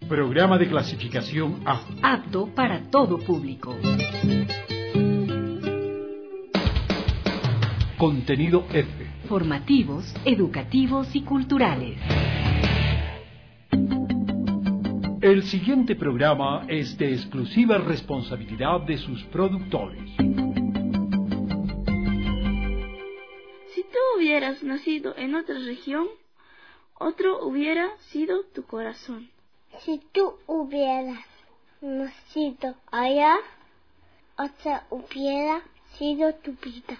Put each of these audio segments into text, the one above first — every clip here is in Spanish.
Programa de clasificación A. Apto para todo público. Contenido F. Formativos, educativos y culturales. El siguiente programa es de exclusiva responsabilidad de sus productores. Si tú hubieras nacido en otra región, otro hubiera sido tu corazón. Si tú hubieras nacido allá, otra hubiera sido tu vida.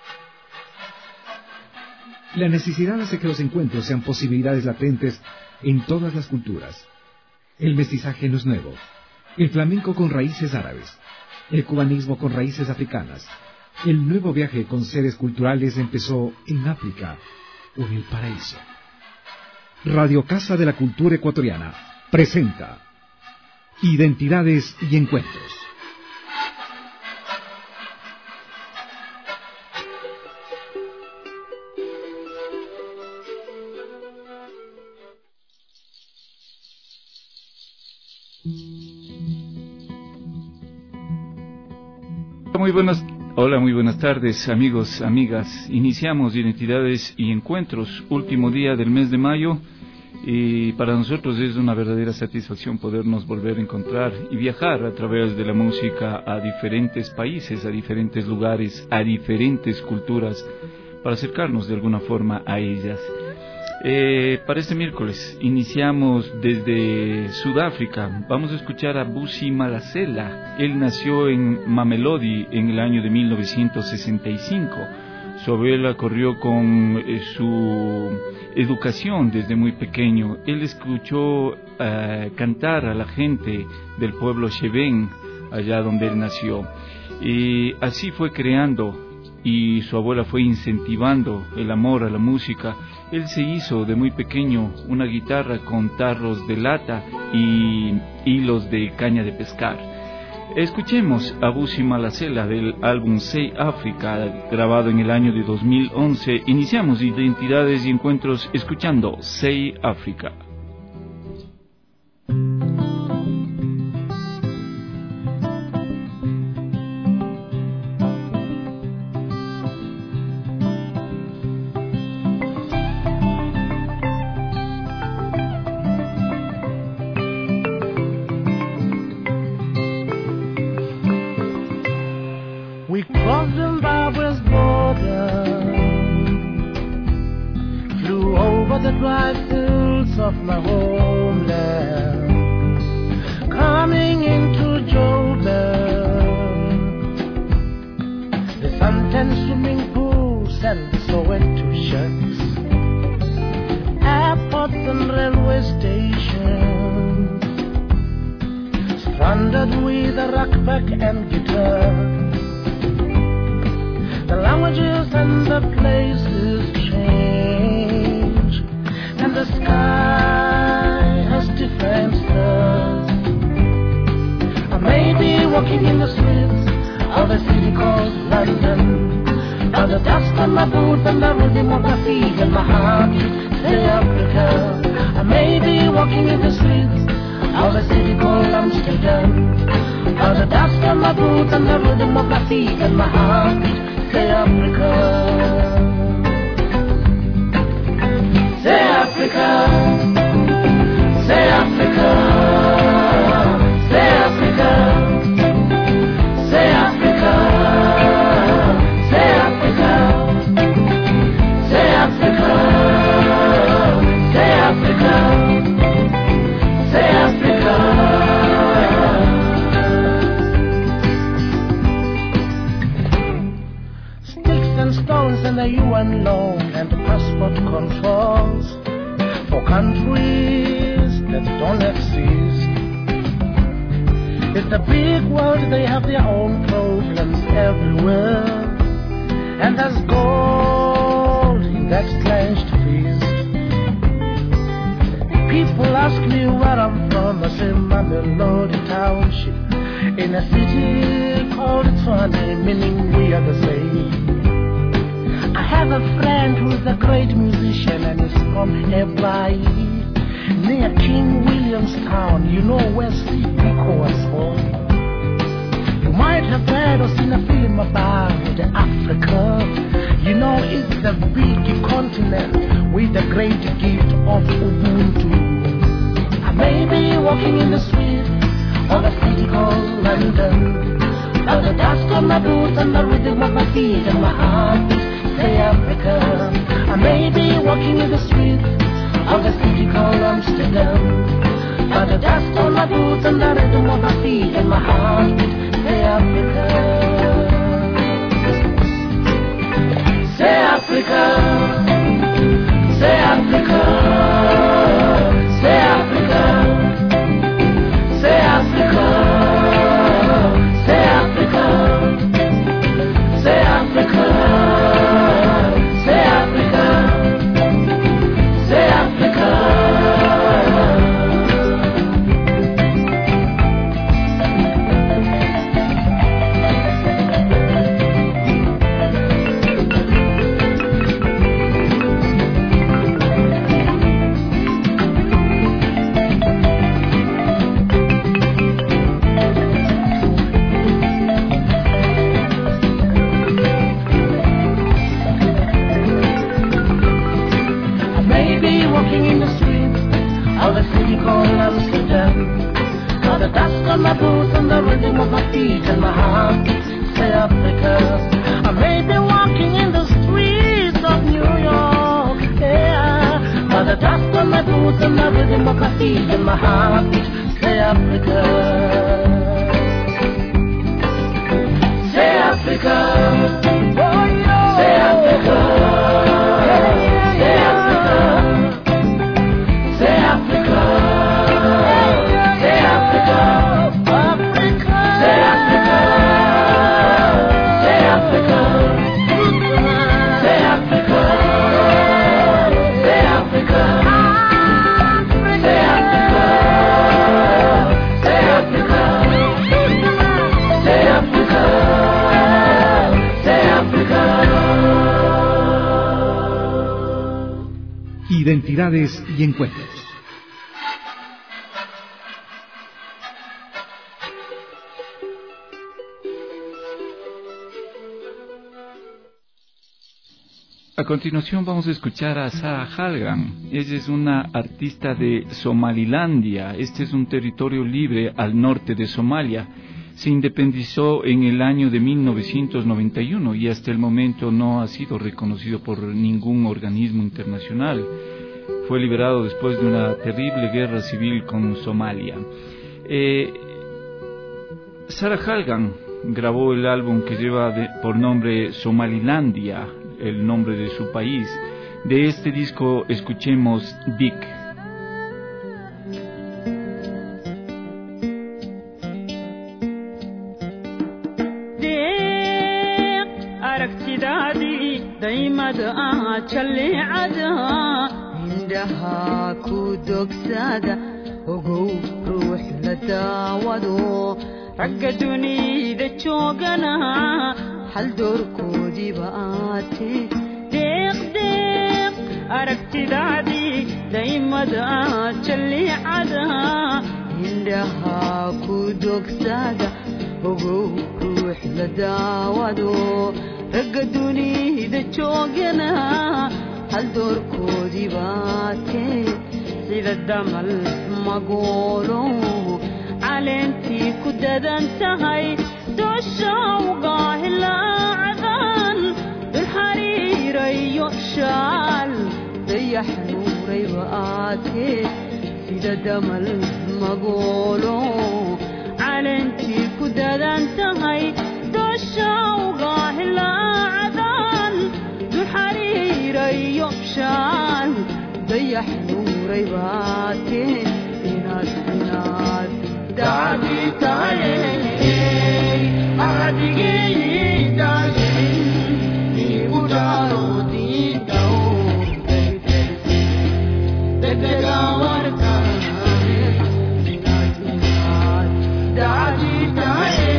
La necesidad hace que los encuentros sean posibilidades latentes en todas las culturas. El mestizaje no es nuevo. El flamenco con raíces árabes. El cubanismo con raíces africanas. El nuevo viaje con sedes culturales empezó en África o en el paraíso. Radio Casa de la Cultura Ecuatoriana presenta Identidades y Encuentros. Muy buenas tardes, amigos, amigas. Iniciamos Identidades y Encuentros, último día del mes de mayo, y para nosotros es una verdadera satisfacción podernos volver a encontrar y viajar a través de la música a diferentes países, a diferentes lugares, a diferentes culturas, para acercarnos de alguna forma a ellas. Para este miércoles iniciamos desde Sudáfrica. Vamos a escuchar a Bussi Malasela. Él nació en Mamelodi en el año de 1965. Su abuela corrió con su educación desde muy pequeño. Él escuchó cantar a la gente del pueblo Sheben, allá donde él nació. Y así fue creando, y su abuela fue incentivando el amor a la música. Él se hizo de muy pequeño una guitarra con tarros de lata y hilos de caña de pescar. Escuchemos a Bussi Malasela del álbum Say Africa, grabado en el año de 2011. Iniciamos Identidades y Encuentros escuchando Say Africa. Near King William Williamstown, you know where Steve Biko was born. You might have heard or seen a film about Africa. You know it's a big continent with the great gift of Ubuntu. I may be walking in the street of a city called London, but the dust on my boots and the rhythm of my feet and my heart say Africa. I may be walking in the streets of the city called Amsterdam, but the dust on my boots and the rhythm of my feet and my heart say Africa. Say Africa, say Africa, say Africa, say Africa, say Africa, say Africa, say Africa, say Africa. Walking in the streets of a city called Amsterdam, got the dust on my boots and the rhythm of my feet and my heart say Africa. I may be walking in the streets of New York, yeah, got the dust on my boots and the rhythm of my feet and my heart say Africa. Say Africa, oh, yeah. Say Africa, yeah, yeah, say Africa. Say Africa, say Africa, Africa, say Africa, say Africa, say Africa, say Africa, say Africa, say Africa, say Africa, say Africa. Identidades y encuentros. A continuación vamos a escuchar a Sarah Halgan. Ella es una artista de Somalilandia. Este es un territorio libre al norte de Somalia. Se independizó en el año de 1991 y hasta el momento no ha sido reconocido por ningún organismo internacional. Fue liberado después de una terrible guerra civil con Somalia. Sarah Halgan grabó el álbum que lleva por nombre Somalilandia, el nombre de su país. De este disco escuchemos Dick. indhaha ku dogsada ogow ruux la daawado ragga dunida joogana hal doorkoodiiba aate deeq aragtidaadii daymada jallicada indhaha ku dogsada ogow ruux la daawado ragga dunida joogana hal doorkoodiiba aate sida damal magoolo caleentii ku dadan tahay dusha ugaahilaacadan dulxariirayo shaal dayax nuurayba aate sida damal magoolo caleentii ku dadan tahay dusha ugaahilaacadan dulxariirayo shaal dayax nuurayba aate inaad دعدي تعالي أعدي دعي لأجارودي دور تتجاورك دعدي تعالي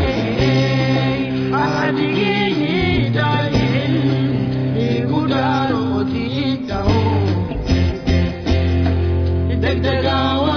أعدي دعي لأجارودي دور تتجاورك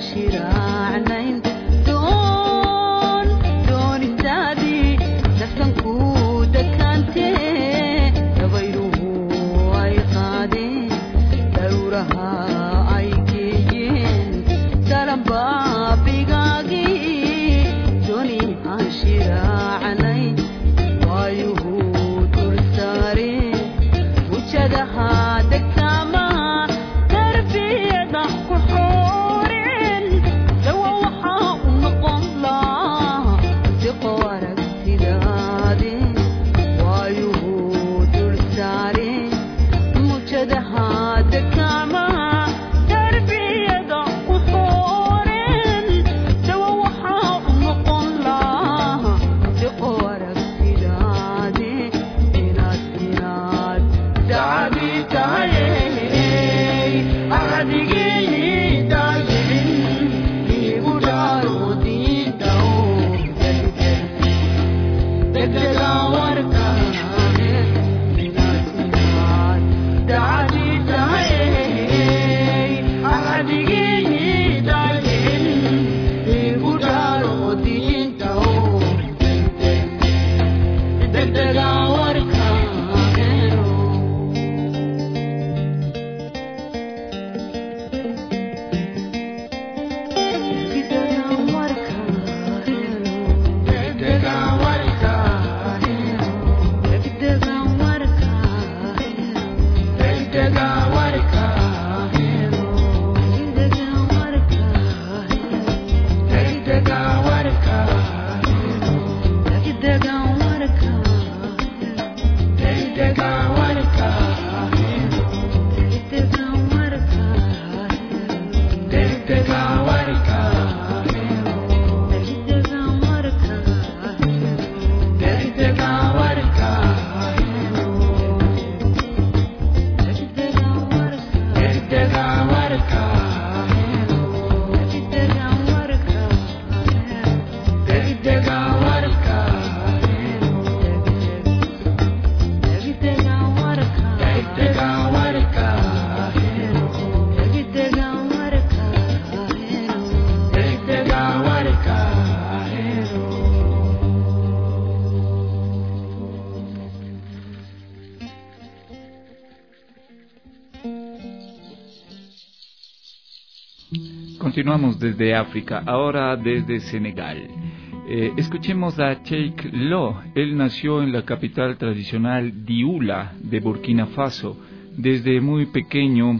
Continuamos desde África, ahora desde Senegal. Escuchemos a Cheikh Lo. Él nació en la capital tradicional Dioula de Burkina Faso. Desde muy pequeño,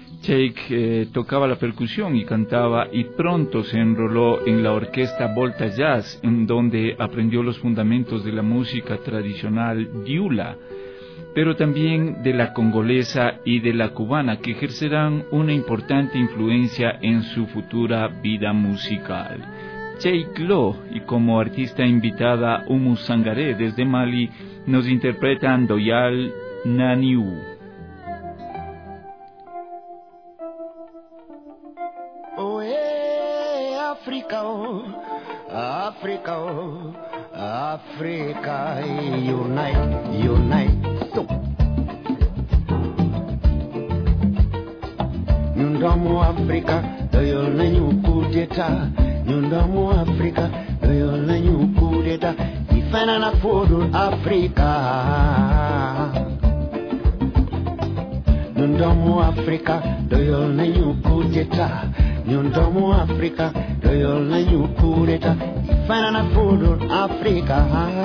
Cheikh tocaba la percusión y cantaba, y pronto se enroló en la orquesta Volta Jazz, en donde aprendió los fundamentos de la música tradicional Dioula, pero también de la congolesa y de la cubana, que ejercerán una importante influencia en su futura vida musical. Cheikh Lo, y como artista invitada Oumou Sangaré desde Mali, nos interpretan Doyal Naniou. Oh, hey, Africa, oh, Africa, oh, Africa, unite, unite. So, ñun doomu Africa doyal nañu coup d'état. ñun doomu Africa doyal nañu coup d'état. Di feneen ak fudul Africa. ñun doomu Africa doyal nañu coup d'état. ñun doomu Africa doyal nañu coup d'état. Di feneen ak fudul Africa.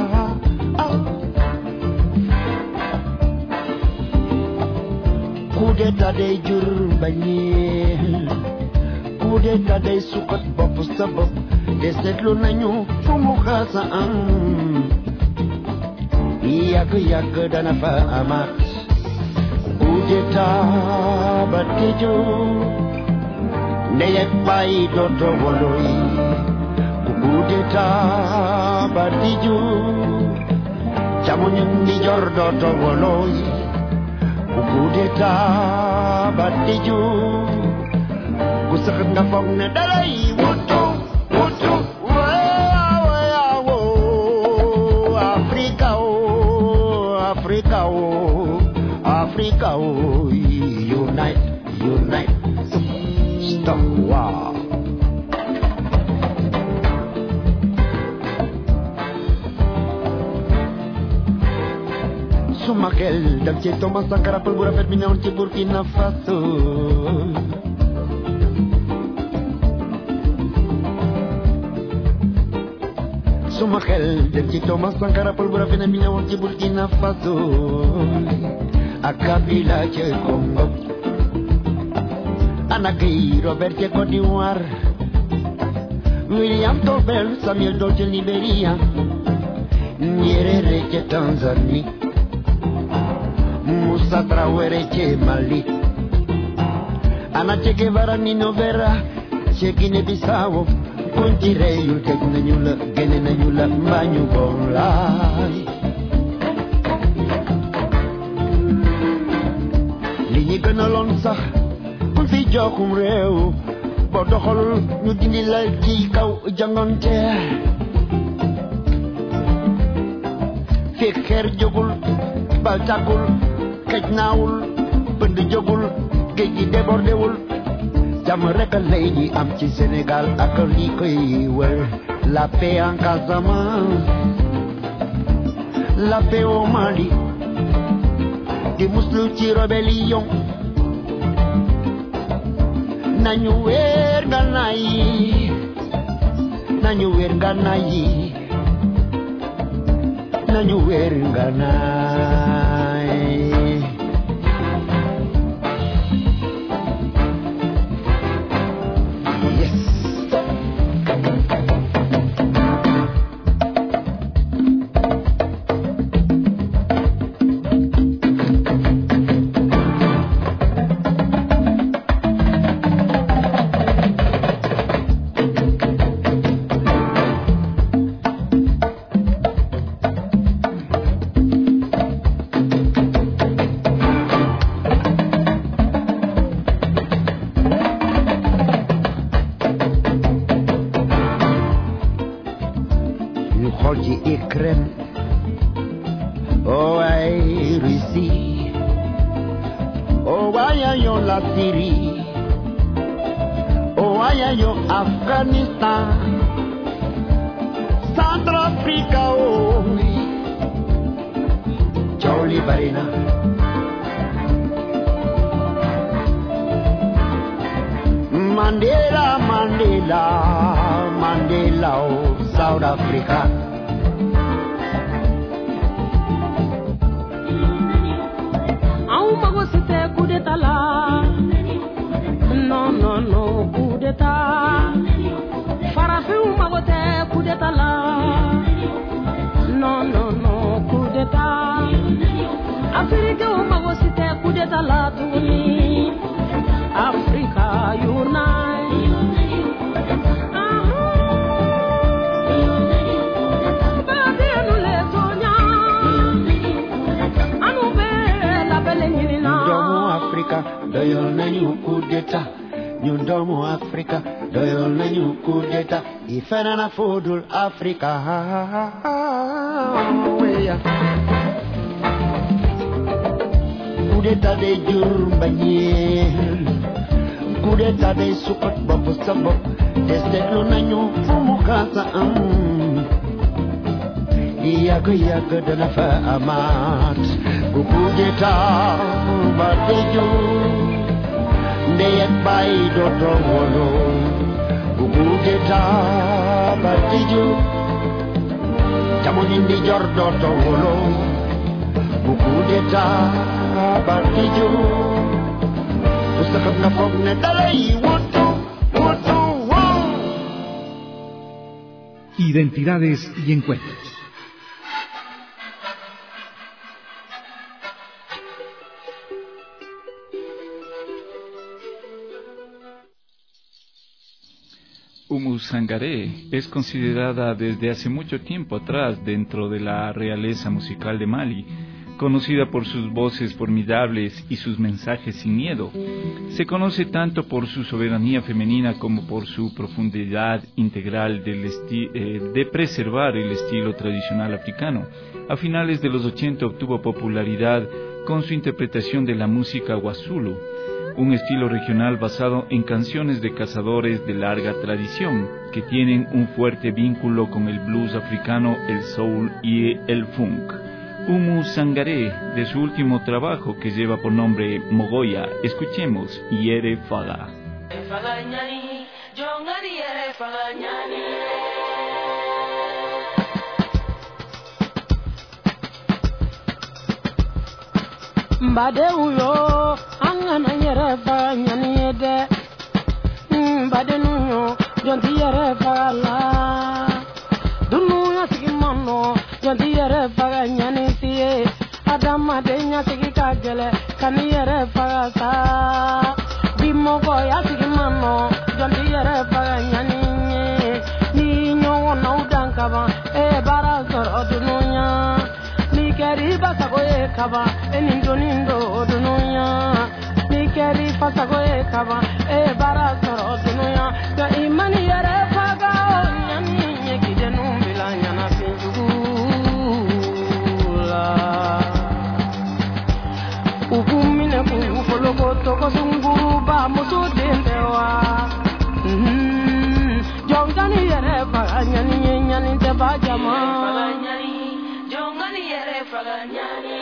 Coup d'état day jur bañeel. Coup d'état day sukat bopp sa bopp. Te seetlu nañu fu mu xasa am. Yàgg yàgg dana fa amaat. Coup d'état ba tëju. Ndey ak baay dootoo woloy. Coup d'état ba tëju. Càmmoñ ak ndijoor dootoo woloy. Coup d'état ba tëju. Ku sax nga foog ne dalay wutu wutu. Africa oh, Africa oh, Africa oh, unite, unite. Stop, wow. suma xel dal ci Thomas Sankara pël bu rafet bi newoon ci Burkina Faso suma xel dem ci Thomas Sankara pël bu rafet bi newoon ci Burkina Faso ak Kabila ci Congo Anaki Robert ci Côte d'Ivoire William Tobel Samuel Doe ci Liberia Nyerere ci Tanzanie Moussa Traoré ci Mali Ana Che Guevara Nino Vera ci Guinée-Bissau kuñ ci reyul tëj nañu la génne nañu la mbaa ñu bon laay li ñi gënaloon sax ku fi joxum réew boo doxalul ñu dindi la ci kaw jàngonte fekk xeer jógul bal tàggul xej naawul bënd jógul géej gi débordewul jàmm rek lay ñi am ci Sénégal ak li koy wër la paix en Casamance la paix au Mali di muslu ci rébellion nañu weer gànnaay yi nañu weer gànnaay yi nañu weer gànnaay South Africa Au mago c'était coup d'état là Non non non coup d'état Farafi au mago c'était coup d'état là Non non non coup d'état Afrique au mago c'était coup d'état là Touni Africa unite doyol nañu coup d'état ñun doomu Afrika doyol nañu coup d'état yi feneen a fudul Afrika coup d'état day jur mbañeel coup d'état day suqat bopp sa bopp te seetlu nañu fu mu kaasa am yàgg yàgg dana fa amaat bu coup d'état ba day jur ndey ak baay dootoo wolo bu coup d'état ba day jur jamono ndi jor dootoo wolo bu coup d'état ba day jur bu saxam na foog ne dalay wutu wow. Identidades y encuentros. Oumou Sangaré es considerada desde hace mucho tiempo atrás dentro de la realeza musical de Mali, conocida por sus voces formidables y sus mensajes sin miedo. Se conoce tanto por su soberanía femenina como por su profundidad integral de preservar el estilo tradicional africano. A finales de los 80 obtuvo popularidad con su interpretación de la música Wasulu, un estilo regional basado en canciones de cazadores de larga tradición, que tienen un fuerte vínculo con el blues africano, el soul y el funk. Umu Sangaré, de su último trabajo que lleva por nombre Mogoya. Escuchemos Yere Faga. Badeuyo angana yere fa nyani de badenuyo jonti yere fa la dunu ya sigi mano jonti yere fa nyani siye adama de nya sigi kagele kani yere fa sa bimogo ya sigi mano jonti yere fa nyani ni nyo na udanka ba e bara zoro dununya ni keri basago e kaba enindonindo dununya ni keri basago e kaba e bara zoro dununya ga imani yere faga nyani nyekide numbila nyana pinjugula ubumine kufologo toko sunguru ba musu dendewa jongani yere faga nyani nyani te ba jama Jongani yere faganyani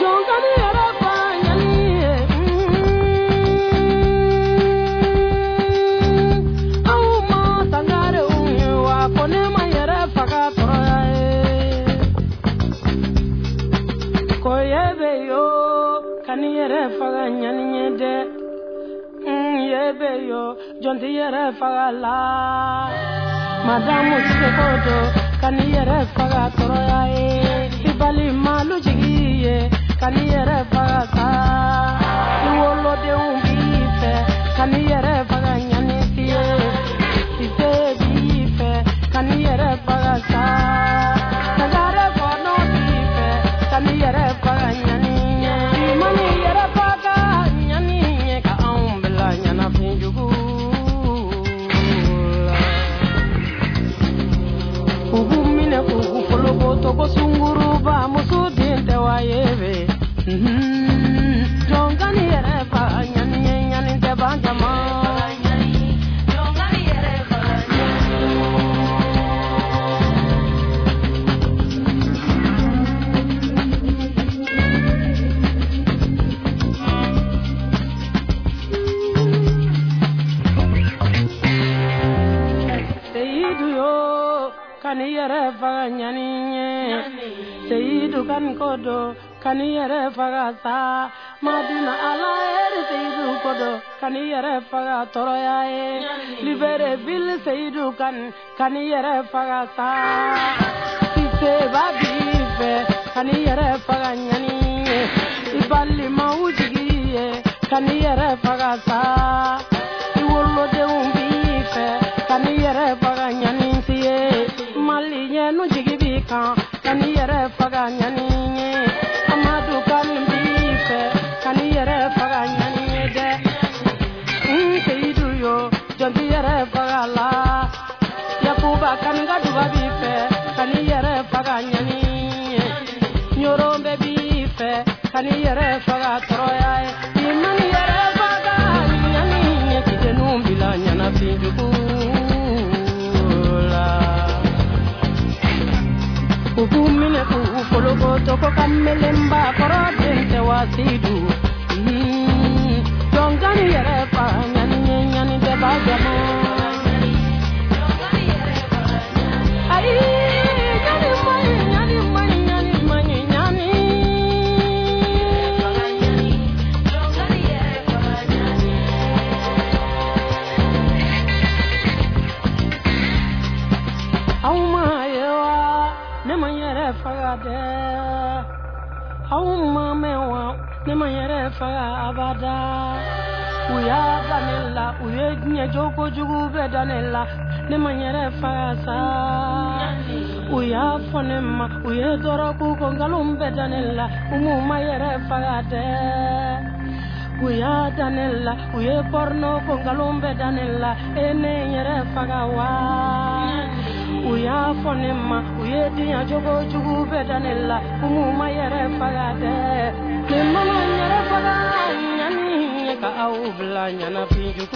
Auma sangare unyewa konema yere fagatoroya koyebe yo kani yere faganyani nyede yebe yo jonti yere fagala madamu sikoto kani yere fagatoroya Ibali malu jigiye kani yere faga iwolo de umbife kani yere faga nyani siye sise bife kani yere faga sagare bono bife kani yere faga nyani mani yere faga nyani ka umbela nyana pinjugu ubumine kufologo toko sunguru ba musu dinte wa yebe jongani yere fa nyani nyani te ba jama jongani yere fa Seidu yo kani yere fa nyani Seidu kan kodo kani yere faga sa madina ala ere Seidu kodo kani yere faga toroya e libere bil Seidu kan kani yere faga sa sise babife kani yere faga nyani ibali maujigi e kani yere faga sa iwolo de umbife kani yere faga nyani siye mali nyenu jigi bika kani yere faga nyani amadu kani bife kani yere faga nyani de Seidu yo jonti yere faga la yakuba kani gaduga bife kani yere faga nyani nyorombe bife kani yere faga toroya imani yere faga nyani kidenu bila nyana pinjugula ubumine ufologo toko kamelemba korodente wasidu jongani yere fa nyani nyani de bajamo ai nyani mani auma yewa ne manyere fagade auma mewa ne manyere faga abada uya danella uye nye joko jugu be danella ne manyere faga sa uya fonema uye doroku kongalum be danella umuma yere fagade uya danella uye porno kongalum be danella ene yere faga wa uya fonema uye diya jogo jugu bedanella umuma yere fagade mama yere faga nyani ka au bla nyana pinjuku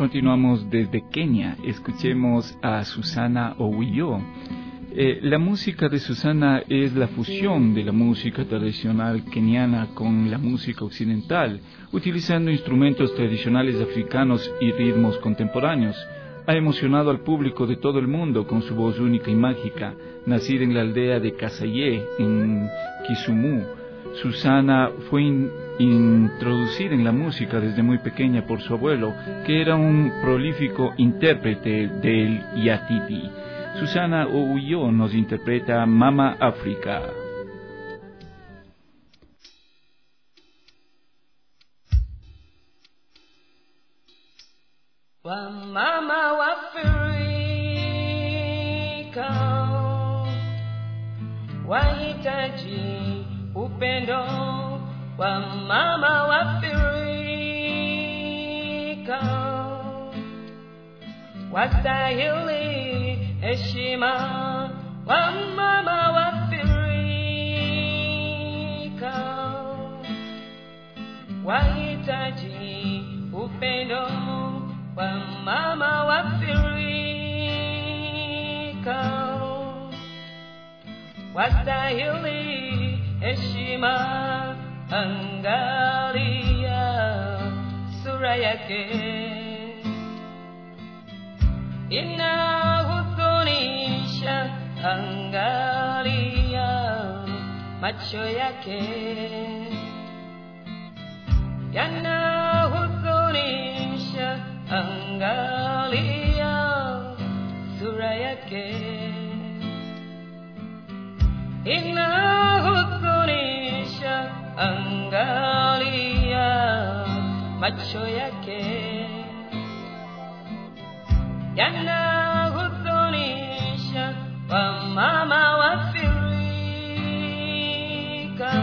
continuamos desde Kenia. Escuchemos a Susana Owiyo. La música de Susana es la fusión de la música tradicional keniana con la música occidental, utilizando instrumentos tradicionales africanos y ritmos contemporáneos. Ha emocionado al público de todo el mundo con su voz única y mágica. Nacida en la aldea de Kasayé, en Kisumu, Susana fue introducida en la música desde muy pequeña por su abuelo, que era un prolífico intérprete del yatiti. Susana Owiyo nos interpreta Mama Africa. Wamama Waafrika wahitaji upendo wa mama Waafrika, wastahili heshima wa mama Waafrika, wahitaji upendo wa mama Waafrika, wastahili heshima. Angalia sura yake inahuzunisha, angalia macho yake yanahuzunisha, angalia sura yake inahuzunisha, angalia macho yake yanahuzunisha, wa mama Waafrika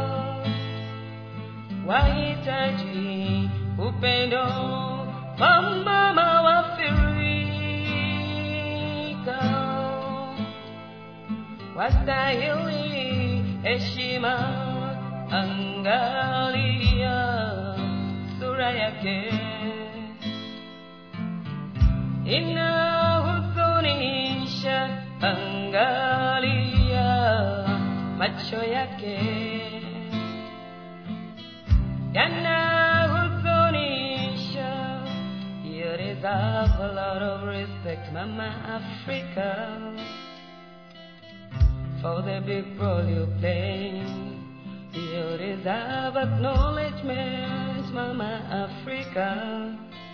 wahitaji upendo wa mama Waafrika, wastahili heshima, angalia sura yake inahuzunisha, angalia macho yake yanahuzunisha. You deserve a lot of respect, Mama Africa, for the big role you play. You deserve acknowledgement, Mama Africa,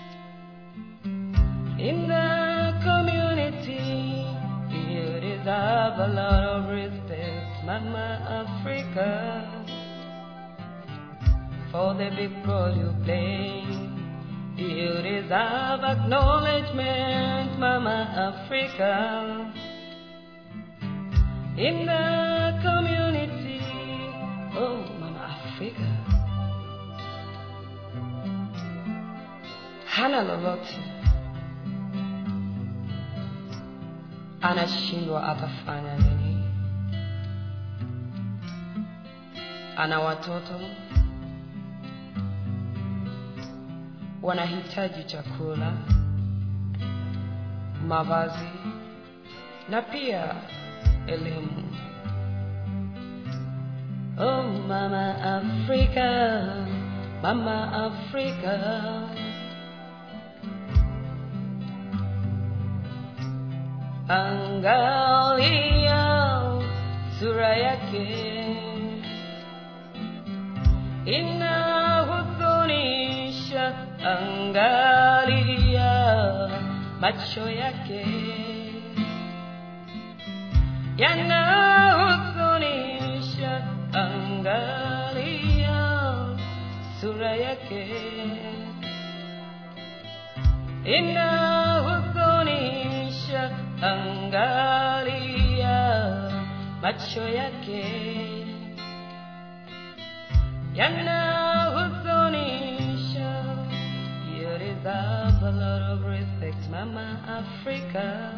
in the community. You deserve a lot of respect, Mama Africa, for the big role you play. You deserve acknowledgement, Mama Africa, in the community. Oh, Mama Africa hana lolote, anashindwa atafanya nini? Ana watoto wanahitaji chakula, mavazi na pia elimu. Oh, Mama Africa, Mama Africa, angalia sura yake inahuzunisha, angalia macho yake yanahuzunisha, angalia sura yake inahuzunisha, angalia macho yake yanahuzunisha. You deserve a lot of respect, Mama Africa,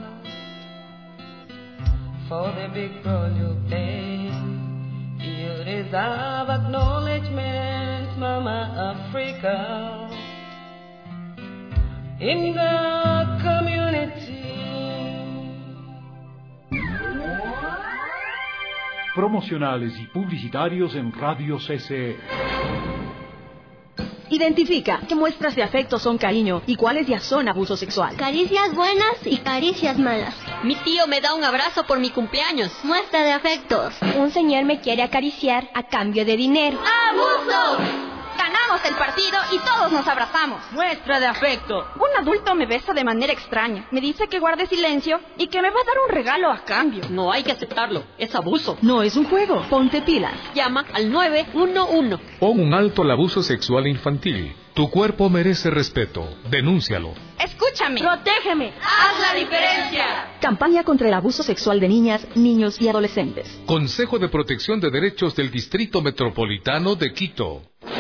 for the big role you play. You deserve acknowledgement, Mama Africa, in the community. Promocionales y publicitarios en Radio CCE. Identifica qué muestras de afecto son cariño y cuáles ya son abuso sexual. Caricias buenas y caricias malas. Mi tío me da un abrazo por mi cumpleaños. Muestra de afectos. Un señor me quiere acariciar a cambio de dinero. ¡Abuso! Ganamos el partido y todos nos abrazamos. Muestra de afecto. Un adulto me besa de manera extraña. Me dice que guarde silencio y que me va a dar un regalo a cambio. No hay que aceptarlo. Es abuso. No es un juego. Ponte pilas. Llama al 911. Pon un alto al abuso sexual infantil. Tu cuerpo merece respeto. Denúncialo. Escúchame. Protégeme. Haz la diferencia. Campaña contra el abuso sexual de niñas, niños y adolescentes. Consejo de Protección de Derechos del Distrito Metropolitano de Quito.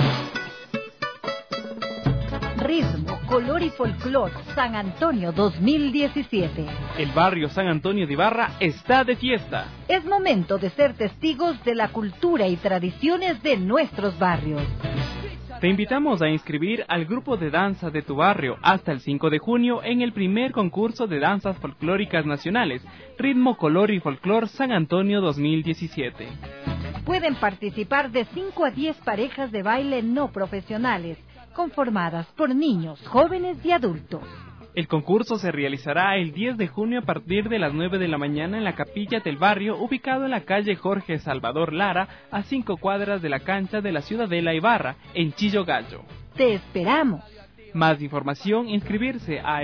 Ritmo, Color y Folclor San Antonio 2017. El barrio San Antonio de Ibarra está de fiesta. Es momento de ser testigos de la cultura y tradiciones de nuestros barrios. Te invitamos a inscribir al grupo de danza de tu barrio hasta el 5 de junio en el primer concurso de danzas folclóricas nacionales, Ritmo, Color y Folclor San Antonio 2017. Pueden participar de 5 a 10 parejas de baile no profesionales, conformadas por niños, jóvenes y adultos. El concurso se realizará el 10 de junio a partir de las 9 de la mañana en la capilla del barrio, ubicado en la calle Jorge Salvador Lara, a 5 cuadras de la cancha de la Ciudadela Ibarra, en Chillo Gallo. ¡Te esperamos! Más información, inscribirse a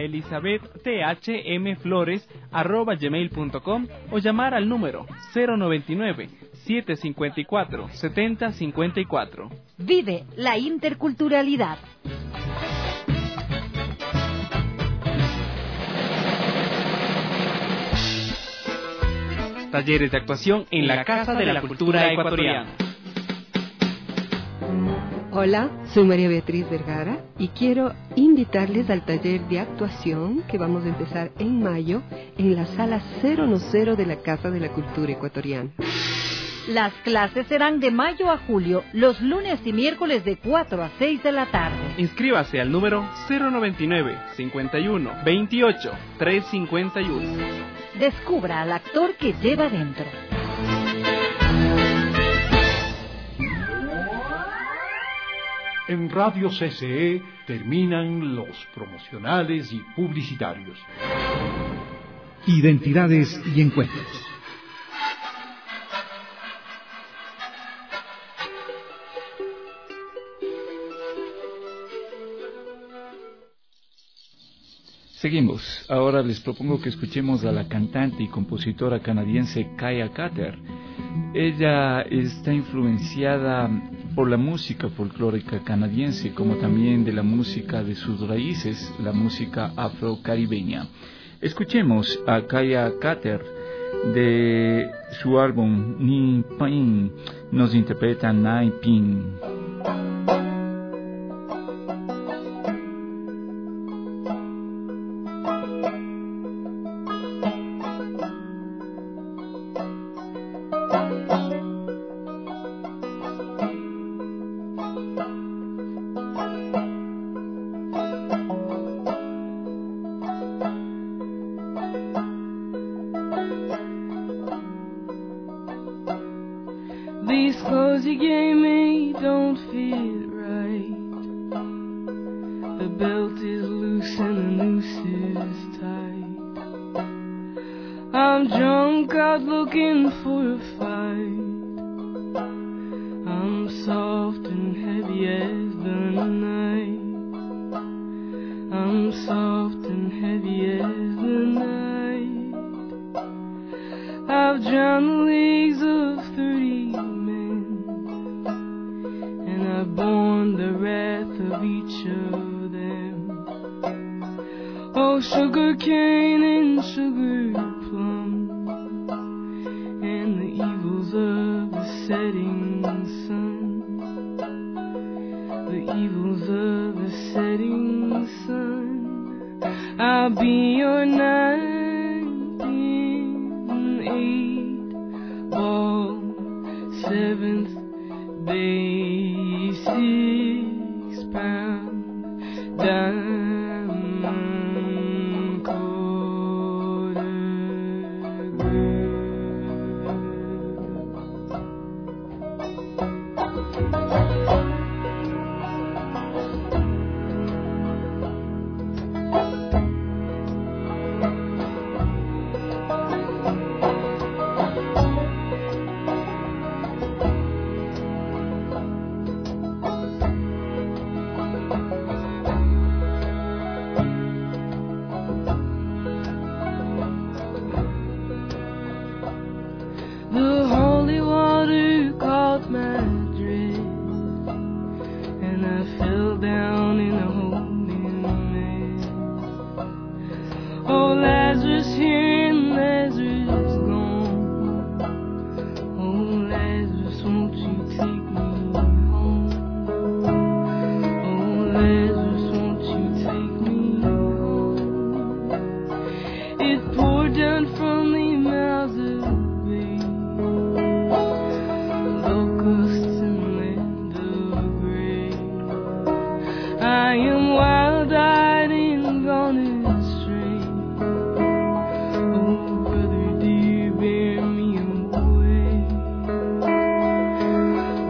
elizabeththmflores@gmail.com o llamar al número 099-754-7054. Vive la interculturalidad. Talleres de actuación en la Casa de la Cultura Ecuatoriana. Hola, soy María Beatriz Vergara y quiero invitarles al taller de actuación que vamos a empezar en mayo en la sala 010 de la Casa de la Cultura Ecuatoriana. Las clases serán de mayo a julio, los lunes y miércoles de 4 a 6 de la tarde. Inscríbase al número 099-51-28-351. Descubra al actor que lleva dentro. En Radio CCE terminan los promocionales y publicitarios. Identidades y encuentros. Seguimos. Ahora les propongo que escuchemos a la cantante y compositora canadiense Kaya Carter. Ella está influenciada por la música folclórica canadiense, como también de la música de sus raíces, la música afrocaribeña. Escuchemos a Kaya Carter de su álbum Ni Pain. Nos interpreta Nai Pin. These clothes you gave me don't fit right. The belt is loose and the noose is tight. I'm drunk out looking for a fight. I'm soft and heavy as the night. I'm soft and heavy as the night. I've drowned the legs of 30 men, and I've borne the wrath of each of them. Oh, sugar cane and sugar plum, and the evils of the setting sun. The evils of the setting sun. I'll be your 9th, ball, 7th day, 6-pound diamond.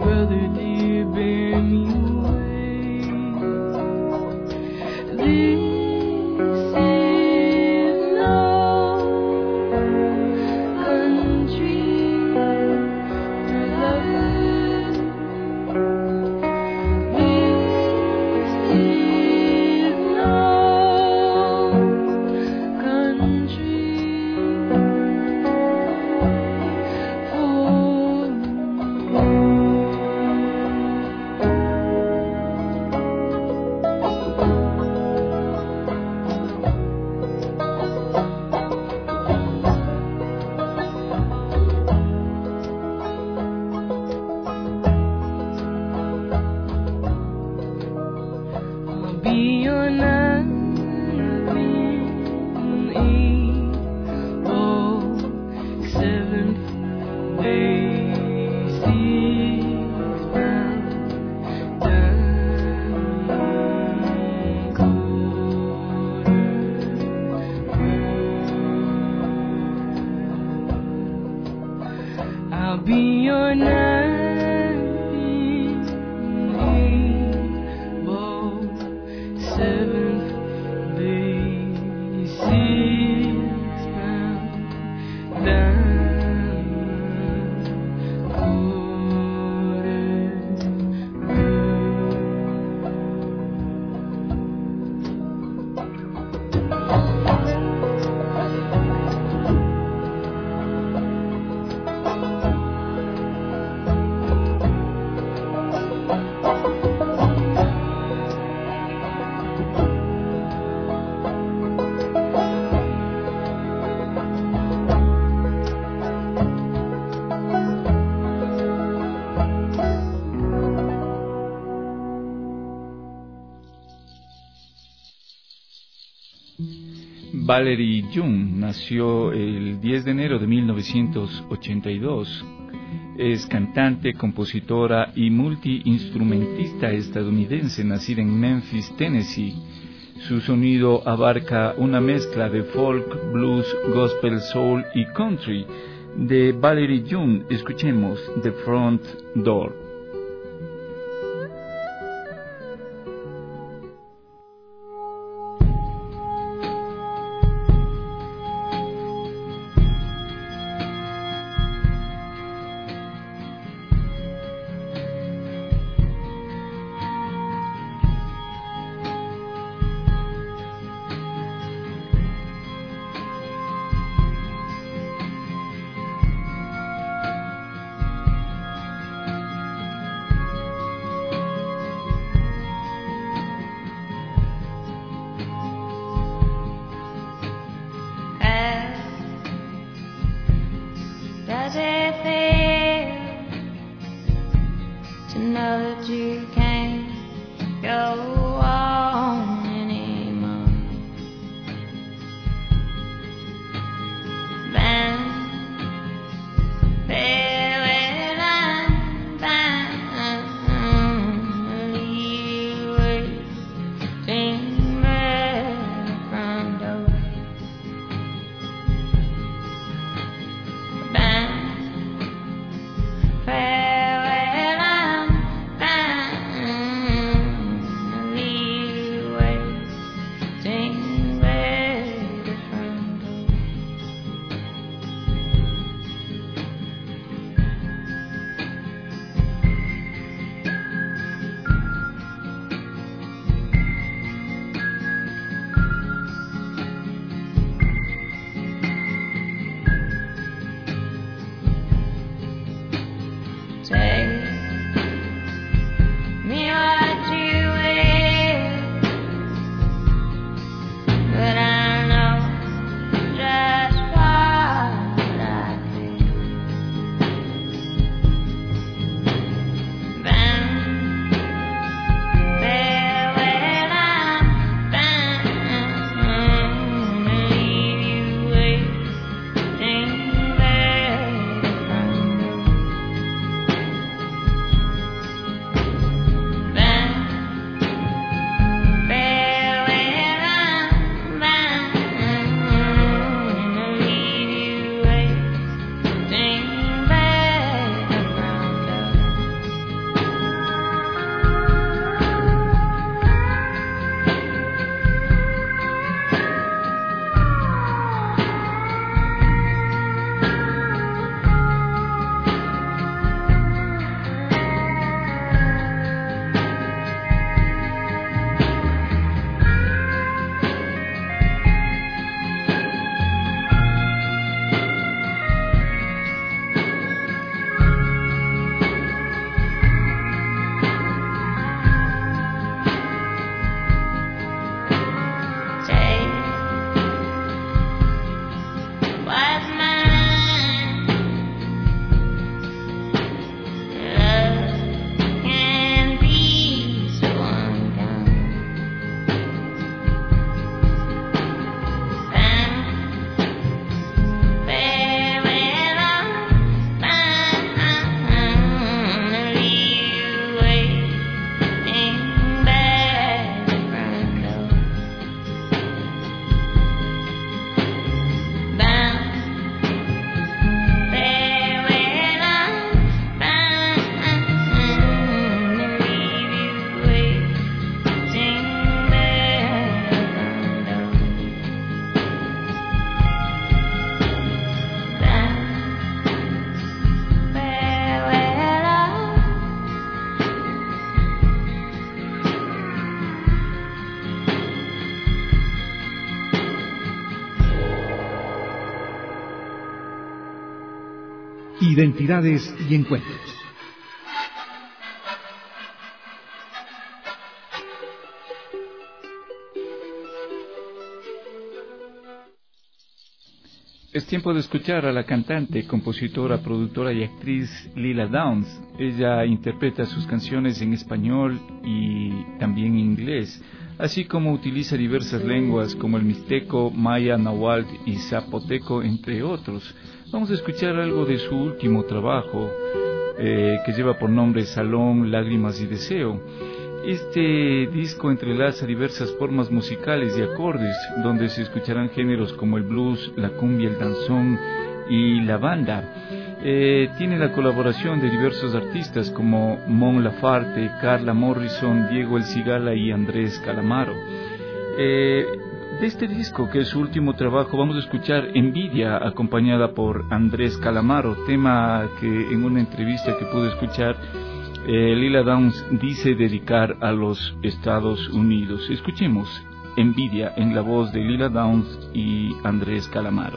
brother dear, bear me away. This is no country for lovers. This is no country be your 7th day, 6 pound down quarter. I'll be your 7th day, 6 pound down quarter. Valerie June nació el 10 de enero de 1982. Es cantante, compositora y multiinstrumentista estadounidense nacida en Memphis, Tennessee. Su sonido abarca una mezcla de folk, blues, gospel, soul y country. De Valerie June escuchemos The Front Door. Does it feel to know that you can't go on anymore? Then farewell, I'm bound, leave you waiting by the front door. Farewell, I'm bound, leave identidades y encuentros. Es tiempo de escuchar a la cantante, compositora, productora y actriz Lila Downs. Ella interpreta sus canciones en español y también en inglés, así como utiliza diversas lenguas como el mixteco, maya, náhuatl y zapoteco, entre otros. Vamos a escuchar algo de su último trabajo, que lleva por nombre Salón, Lágrimas y Deseo. Este disco entrelaza diversas formas musicales y acordes, donde se escucharán géneros como el blues, la cumbia, el danzón y la banda. Tiene la colaboración de diversos artistas como Mon Laferte, Carla Morrison, Diego El Cigala y Andrés Calamaro. De este disco, que es su último trabajo, vamos a escuchar Envidia, acompañada por Andrés Calamaro, tema que en una entrevista que pude escuchar, Lila Downs dice dedicar a los Estados Unidos. Escuchemos Envidia en la voz de Lila Downs y Andrés Calamaro.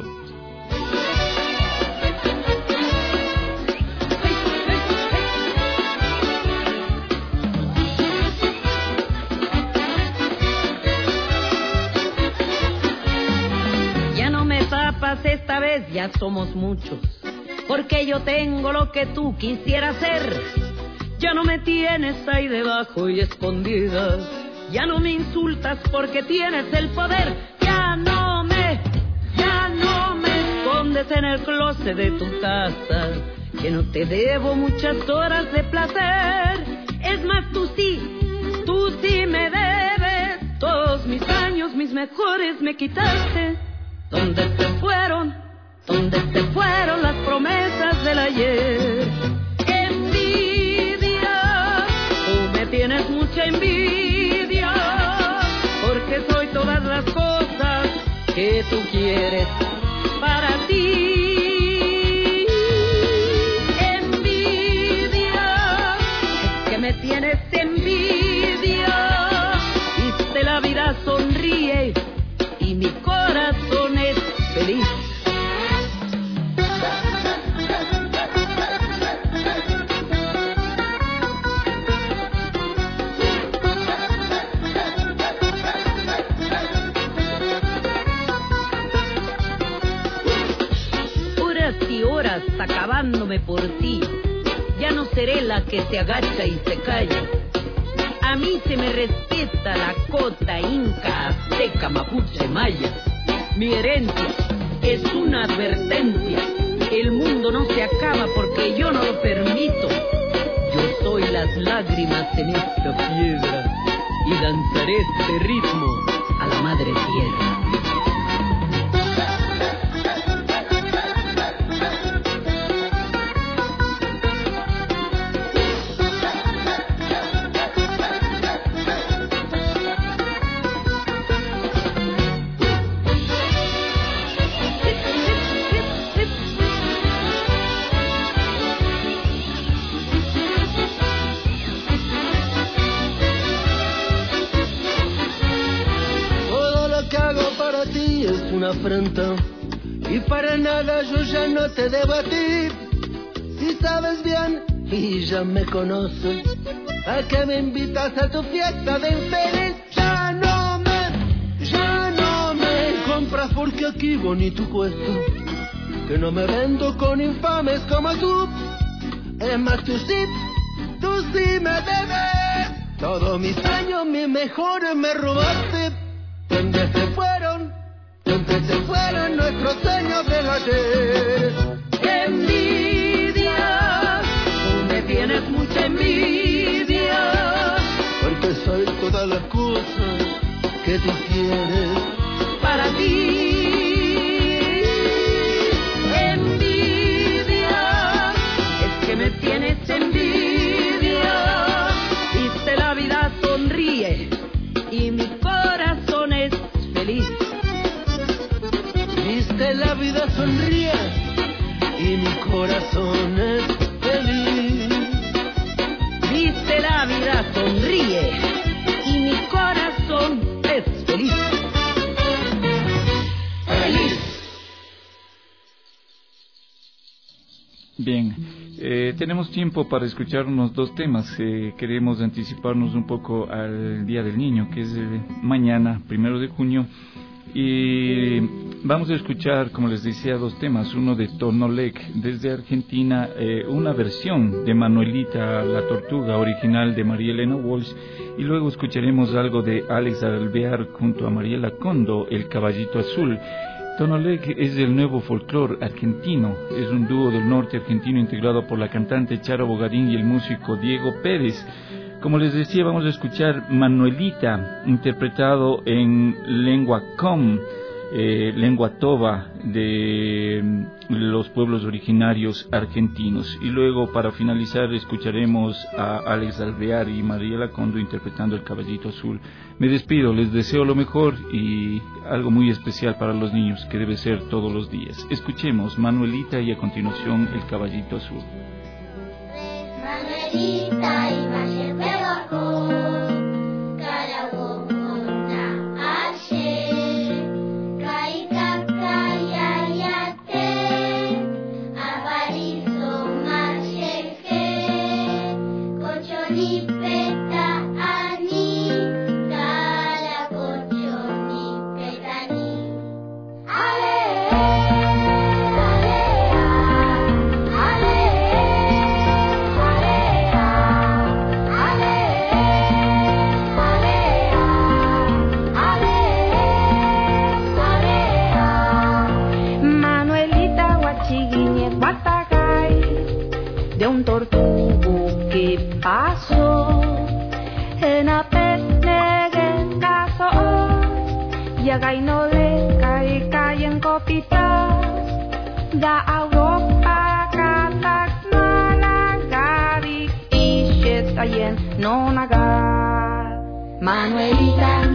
Ya no me tapas esta vez, ya somos muchos, porque yo tengo lo que tú quisieras ser. Ya no me tienes ahí debajo y escondidas, ya no me insultas porque tienes el poder. Ya no me escondes en el closet de tu casa, que no te debo muchas horas de placer. Es más, tú sí me debes todos mis años, mis mejores me quitaste. ¿Dónde te fueron las promesas del ayer? Tienes mucha envidia, porque soy todas las cosas que tú quieres para ti. Envidia, es que me tienes envidia. Viste, la vida sonríe y mi corazón es feliz. Acabándome por ti, ya no seré la que se agacha y se calla. A mí se me respeta la cota, inca, azteca, mapuche, maya. Mi herencia es una advertencia. El mundo no se acaba porque yo no lo permito. Yo soy las lágrimas en esta piedra y danzaré este ritmo a la madre tierra. Afrenta, y para nada yo ya no te debo a ti. Si sabes bien y ya me conoces, ¿a qué me invitas a tu fiesta de infeliz? Ya no me compras porque aquí bonito cuesta, que no me vendo con infames como tú. Es más, tú sí me debes todos mis años, mis mejores me robaste. ¿Dónde se fueron nuestros sueños del ayer? Envidia, tú me tienes mucha envidia, porque soy todas las cosas que tú quieres para ti. Envidia, es que me tienes envidia. Viste, la vida sonríe y mi corazón es feliz. Viste, la vida sonríe y mi corazón es feliz. Viste, la vida sonríe y mi corazón es feliz. Feliz. Bien, tenemos tiempo para escuchar unos 2 temas. Queremos anticiparnos un poco al Día del Niño, que es mañana, 1 de junio. Y vamos a escuchar, como les decía, 2 temas. Uno de Tonolec, desde Argentina, una versión de Manuelita la Tortuga, original de María Elena Walsh. Y luego escucharemos algo de Alex Alvear junto a Mariela Condo, El Caballito Azul. Tonolec es el nuevo folclore argentino. Es un dúo del norte argentino integrado por la cantante Charo Bogarín y el músico Diego Pérez. Como les decía, vamos a escuchar Manuelita, interpretado en lengua com, lengua toba de los pueblos originarios argentinos. Y luego, para finalizar, escucharemos a Alex Alvear y Mariela Condo interpretando El Caballito Azul. Me despido, les deseo lo mejor y algo muy especial para los niños, que debe ser todos los días. Escuchemos Manuelita y a continuación El Caballito Azul. Manuelita y Mayer Pedorco, Carabocona, Ayer, Caicacayayate, Avarizo, Mayeje, Cochonipeta, Ani, Caracochonipeta, Ani. De un tortugo que pasó en a en caso y a gaino le cae en copita da Europa katak managari y shetayen no naga Manuelita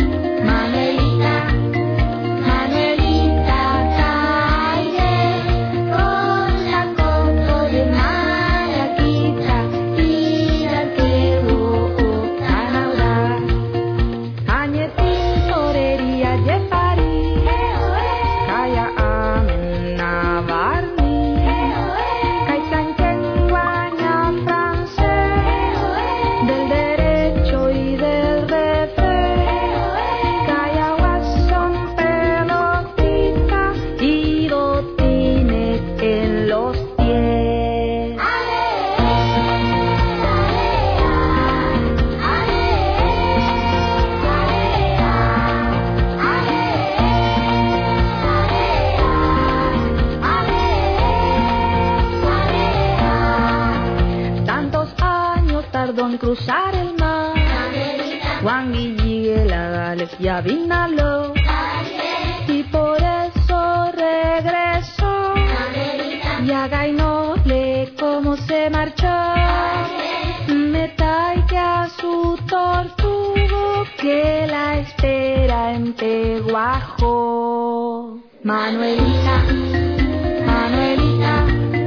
cruzar el mar, Juan Guillermo ya vínalo, y por eso regresó, y a Gainole como se marchó, me talla su tortugo que la espera en Peguajo. Manuelita, Manuelita,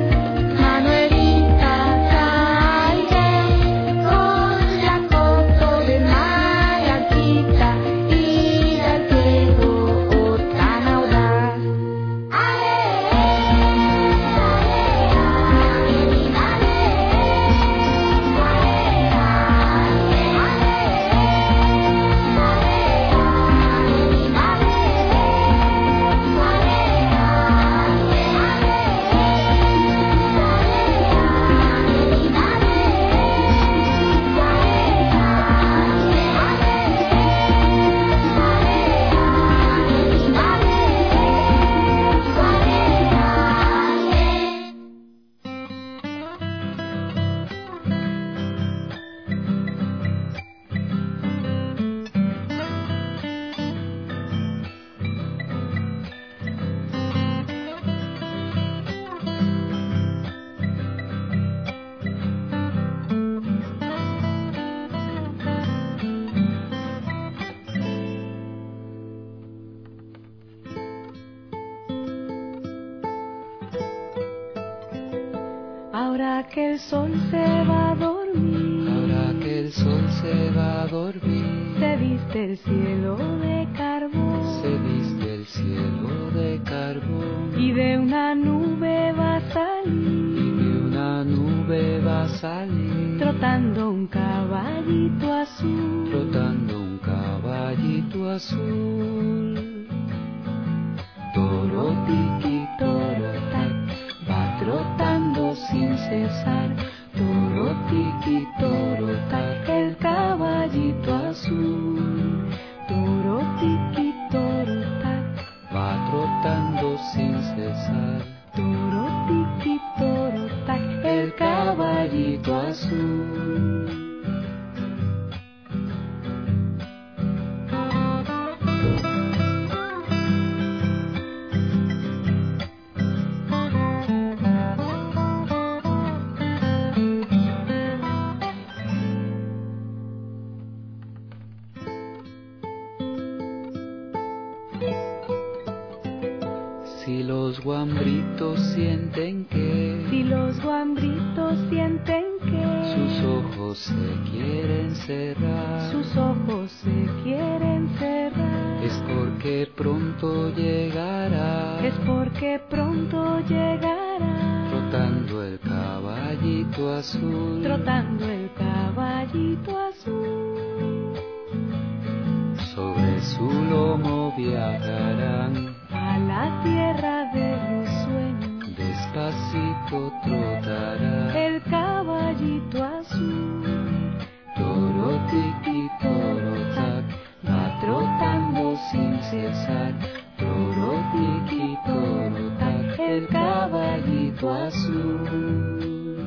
ahora que el sol se va a dormir, ahora que el sol se va a dormir, se viste el cielo de carbón, se viste el cielo de carbón, y de una nube va a salir, y salir. Trotando un caballito azul. Trotando un caballito azul. Toro tiki, toro tac, va trotando sin cesar. Toro tiki, toro tac, el caballito azul. Toro tiki, toro tac, va trotando sin cesar. Toro tiki, toro tac, el caballito azul. Si los guambritos sienten que, si los guambritos sienten que sus ojos se quieren cerrar, sus ojos se quieren cerrar, es porque pronto llegará, es porque pronto llegará, trotando el caballito azul, trotando el caballito azul. Sobre su lomo viajarán a la tierra de los sueños, despacito trotará el caballito azul. Toro tiki, toro tac, va trotando sin cesar. Toro tiki, toro tac, el caballito azul.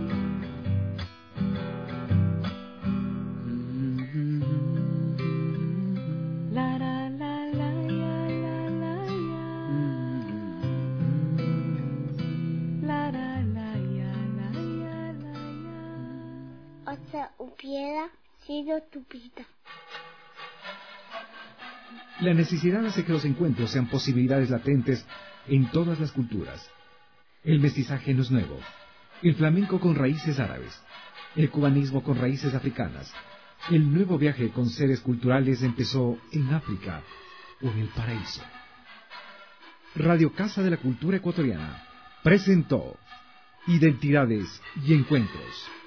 Hubiera sido tu vida. La necesidad hace que los encuentros sean posibilidades latentes en todas las culturas. El mestizaje no es nuevo. El flamenco con raíces árabes. El cubanismo con raíces africanas. El nuevo viaje con seres culturales empezó en África o en el paraíso. Radio Casa de la Cultura Ecuatoriana presentó Identidades y Encuentros.